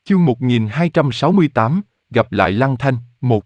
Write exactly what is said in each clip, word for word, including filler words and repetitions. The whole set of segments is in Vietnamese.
Chương một nghìn hai trăm sáu mươi tám, gặp lại Lăng Thanh, một.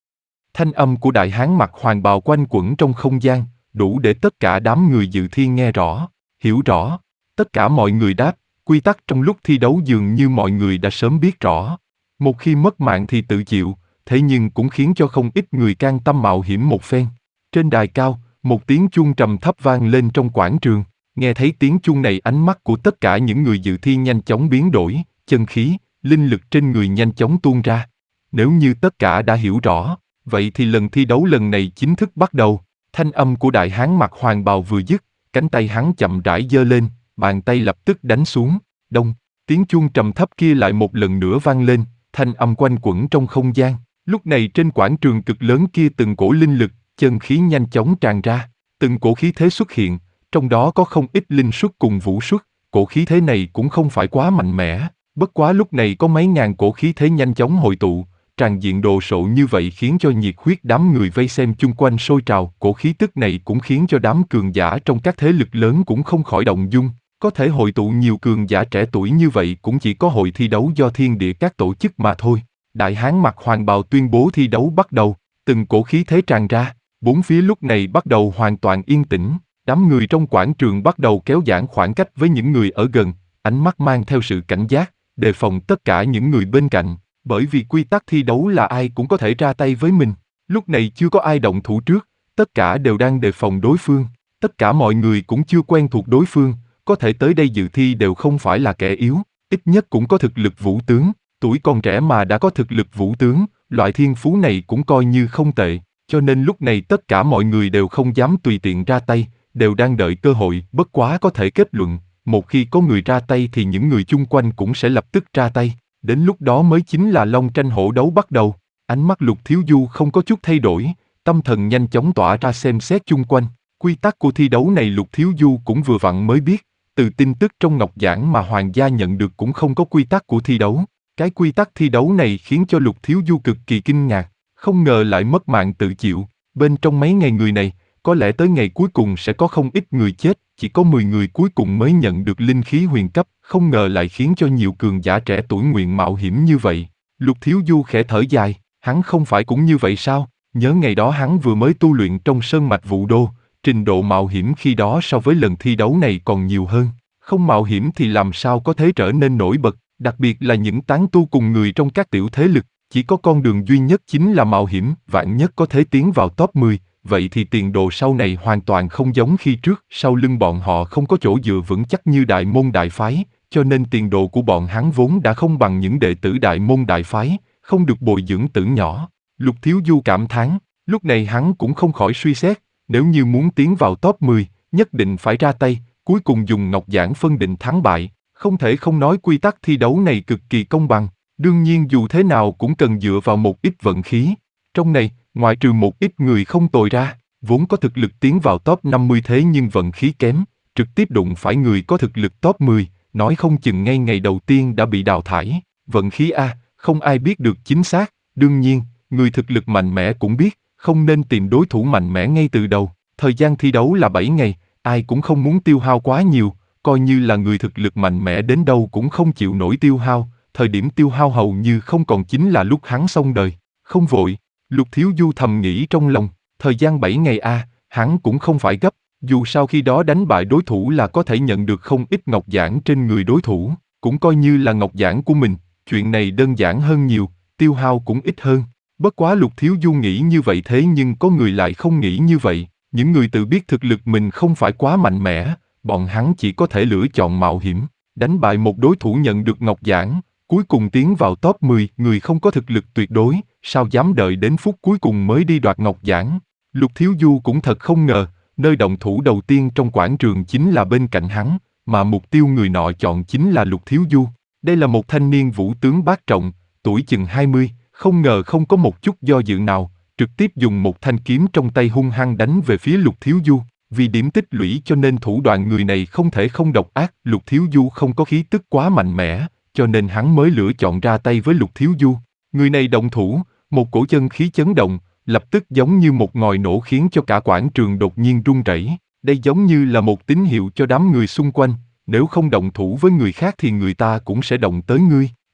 Thanh âm của đại hán mặc hoàng bào quanh quẩn trong không gian, đủ để tất cả đám người dự thi nghe rõ, hiểu rõ. Tất cả mọi người đáp, quy tắc trong lúc thi đấu dường như mọi người đã sớm biết rõ. Một khi mất mạng thì tự chịu, thế nhưng cũng khiến cho không ít người can tâm mạo hiểm một phen. Trên đài cao, một tiếng chuông trầm thấp vang lên trong quảng trường. Nghe thấy tiếng chuông này, ánh mắt của tất cả những người dự thi nhanh chóng biến đổi, chân khí, linh lực trên người nhanh chóng tuôn ra. Nếu như tất cả đã hiểu rõ, vậy thì lần thi đấu lần này chính thức bắt đầu. Thanh âm của đại hán mặc hoàng bào vừa dứt, cánh tay hắn chậm rãi giơ lên, bàn tay lập tức đánh xuống. Đông, tiếng chuông trầm thấp kia lại một lần nữa vang lên, thanh âm quanh quẩn trong không gian. Lúc này trên quảng trường cực lớn kia từng cổ linh lực, chân khí nhanh chóng tràn ra, từng cổ khí thế xuất hiện, trong đó có không ít linh xuất cùng vũ xuất. Cổ khí thế này cũng không phải quá mạnh mẽ, bất quá lúc này có mấy ngàn cổ khí thế nhanh chóng hội tụ, tràn diện đồ sộ như vậy khiến cho nhiệt huyết đám người vây xem chung quanh sôi trào. Cổ khí tức này cũng khiến cho đám cường giả trong các thế lực lớn cũng không khỏi động dung. Có thể hội tụ nhiều cường giả trẻ tuổi như vậy cũng chỉ có hội thi đấu do thiên địa các tổ chức mà thôi. Đại hán mặc hoàng bào tuyên bố thi đấu bắt đầu, từng cổ khí thế tràn ra, bốn phía lúc này bắt đầu hoàn toàn yên tĩnh. Đám người trong quảng trường bắt đầu kéo giãn khoảng cách với những người ở gần, ánh mắt mang theo sự cảnh giác, đề phòng tất cả những người bên cạnh, bởi vì quy tắc thi đấu là ai cũng có thể ra tay với mình. Lúc này chưa có ai động thủ trước, tất cả đều đang đề phòng đối phương. Tất cả mọi người cũng chưa quen thuộc đối phương, có thể tới đây dự thi đều không phải là kẻ yếu, ít nhất cũng có thực lực vũ tướng. Tuổi còn trẻ mà đã có thực lực vũ tướng, loại thiên phú này cũng coi như không tệ, cho nên lúc này tất cả mọi người đều không dám tùy tiện ra tay, đều đang đợi cơ hội. Bất quá có thể kết luận, một khi có người ra tay thì những người chung quanh cũng sẽ lập tức ra tay, đến lúc đó mới chính là long tranh hổ đấu bắt đầu. Ánh mắt Lục Thiếu Du không có chút thay đổi, tâm thần nhanh chóng tỏa ra xem xét chung quanh. Quy tắc của thi đấu này Lục Thiếu Du cũng vừa vặn mới biết, từ tin tức trong ngọc giảng mà hoàng gia nhận được cũng không có quy tắc của thi đấu. Cái quy tắc thi đấu này khiến cho Lục Thiếu Du cực kỳ kinh ngạc, không ngờ lại mất mạng tự chịu. Bên trong mấy ngày người này, có lẽ tới ngày cuối cùng sẽ có không ít người chết, chỉ có mười người cuối cùng mới nhận được linh khí huyền cấp, không ngờ lại khiến cho nhiều cường giả trẻ tuổi nguyện mạo hiểm như vậy. Lục Thiếu Du khẽ thở dài, hắn không phải cũng như vậy sao? Nhớ ngày đó hắn vừa mới tu luyện trong sơn mạch Vũ Đô, trình độ mạo hiểm khi đó so với lần thi đấu này còn nhiều hơn. Không mạo hiểm thì làm sao có thể trở nên nổi bật, đặc biệt là những tán tu cùng người trong các tiểu thế lực. Chỉ có con đường duy nhất chính là mạo hiểm, vạn nhất có thể tiến vào top mười, vậy thì tiền đồ sau này hoàn toàn không giống khi trước. Sau lưng bọn họ không có chỗ dựa vững chắc như đại môn đại phái, cho nên tiền đồ của bọn hắn vốn đã không bằng những đệ tử đại môn đại phái, không được bồi dưỡng từ nhỏ. Lục Thiếu Du cảm thán, lúc này hắn cũng không khỏi suy xét, nếu như muốn tiến vào top mười, nhất định phải ra tay, cuối cùng dùng ngọc giảng phân định thắng bại. Không thể không nói quy tắc thi đấu này cực kỳ công bằng, đương nhiên dù thế nào cũng cần dựa vào một ít vận khí. Trong này, ngoại trừ một ít người không tồi ra, vốn có thực lực tiến vào top năm mươi thế nhưng vận khí kém, trực tiếp đụng phải người có thực lực top mười, nói không chừng ngay ngày đầu tiên đã bị đào thải. Vận khí a, không ai biết được chính xác, đương nhiên, người thực lực mạnh mẽ cũng biết, không nên tìm đối thủ mạnh mẽ ngay từ đầu. Thời gian thi đấu là bảy ngày, ai cũng không muốn tiêu hao quá nhiều, coi như là người thực lực mạnh mẽ đến đâu cũng không chịu nổi tiêu hao, thời điểm tiêu hao hầu như không còn chính là lúc hắn xong đời. Không vội, Lục Thiếu Du thầm nghĩ trong lòng, thời gian bảy ngày a, à, hắn cũng không phải gấp, dù sau khi đó đánh bại đối thủ là có thể nhận được không ít ngọc giản trên người đối thủ, cũng coi như là ngọc giản của mình, chuyện này đơn giản hơn nhiều, tiêu hao cũng ít hơn. Bất quá Lục Thiếu Du nghĩ như vậy thế nhưng có người lại không nghĩ như vậy, những người tự biết thực lực mình không phải quá mạnh mẽ, bọn hắn chỉ có thể lựa chọn mạo hiểm, đánh bại một đối thủ nhận được ngọc giản, cuối cùng tiến vào top mười, người không có thực lực tuyệt đối, sao dám đợi đến phút cuối cùng mới đi đoạt ngọc giản. Lục Thiếu Du cũng thật không ngờ, nơi động thủ đầu tiên trong quảng trường chính là bên cạnh hắn, mà mục tiêu người nọ chọn chính là Lục Thiếu Du. Đây là một thanh niên vũ tướng bát trọng, tuổi chừng hai mươi, không ngờ không có một chút do dự nào, trực tiếp dùng một thanh kiếm trong tay hung hăng đánh về phía Lục Thiếu Du. Vì điểm tích lũy cho nên thủ đoạn người này không thể không độc ác. Lục Thiếu Du không có khí tức quá mạnh mẽ, cho nên hắn mới lựa chọn ra tay với Lục Thiếu Du. Người này động thủ, một cổ chân khí chấn động, lập tức giống như một ngòi nổ khiến cho cả quảng trường đột nhiên rung rẩy. Đây giống như là một tín hiệu cho đám người xung quanh, nếu không động thủ với người khác thì người ta cũng sẽ động tới ngươi.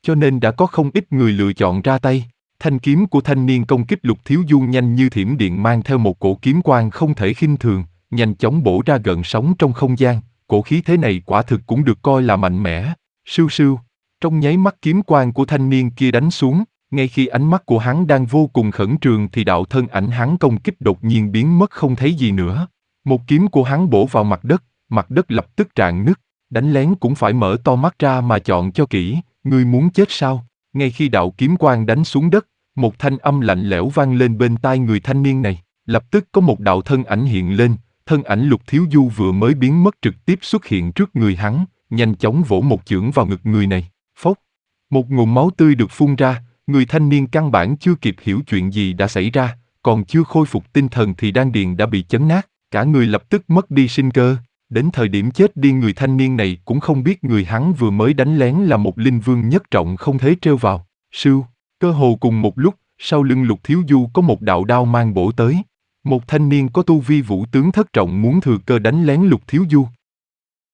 cho nên đã có không ít người lựa chọn ra tay. Thanh kiếm của thanh niên công kích Lục Thiếu Du nhanh như thiểm điện mang theo một cổ kiếm quang không thể khinh thường, nhanh chóng bổ ra gợn sóng trong không gian, cổ khí thế này quả thực cũng được coi là mạnh mẽ. Sưu sưu, trong nháy mắt kiếm quang của thanh niên kia đánh xuống, ngay khi ánh mắt của hắn đang vô cùng khẩn trương thì đạo thân ảnh hắn công kích đột nhiên biến mất không thấy gì nữa. Một kiếm của hắn bổ vào mặt đất, mặt đất lập tức rạn nứt, đánh lén cũng phải mở to mắt ra mà chọn cho kỹ, ngươi muốn chết sao? Ngay khi đạo kiếm quang đánh xuống đất, một thanh âm lạnh lẽo vang lên bên tai người thanh niên này, lập tức có một đạo thân ảnh hiện lên, thân ảnh Lục Thiếu Du vừa mới biến mất trực tiếp xuất hiện trước người hắn, nhanh chóng vỗ một chưởng vào ngực người này, phốc. Một nguồn máu tươi được phun ra, người thanh niên căn bản chưa kịp hiểu chuyện gì đã xảy ra, còn chưa khôi phục tinh thần thì đan điền đã bị chấn nát, cả người lập tức mất đi sinh cơ. Đến thời điểm chết đi người thanh niên này cũng không biết người hắn vừa mới đánh lén là một linh vương nhất trọng không thể trêu vào. Sưu, cơ hồ cùng một lúc, sau lưng Lục Thiếu Du có một đạo đao mang bổ tới. Một thanh niên có tu vi vũ tướng thất trọng muốn thừa cơ đánh lén Lục Thiếu Du.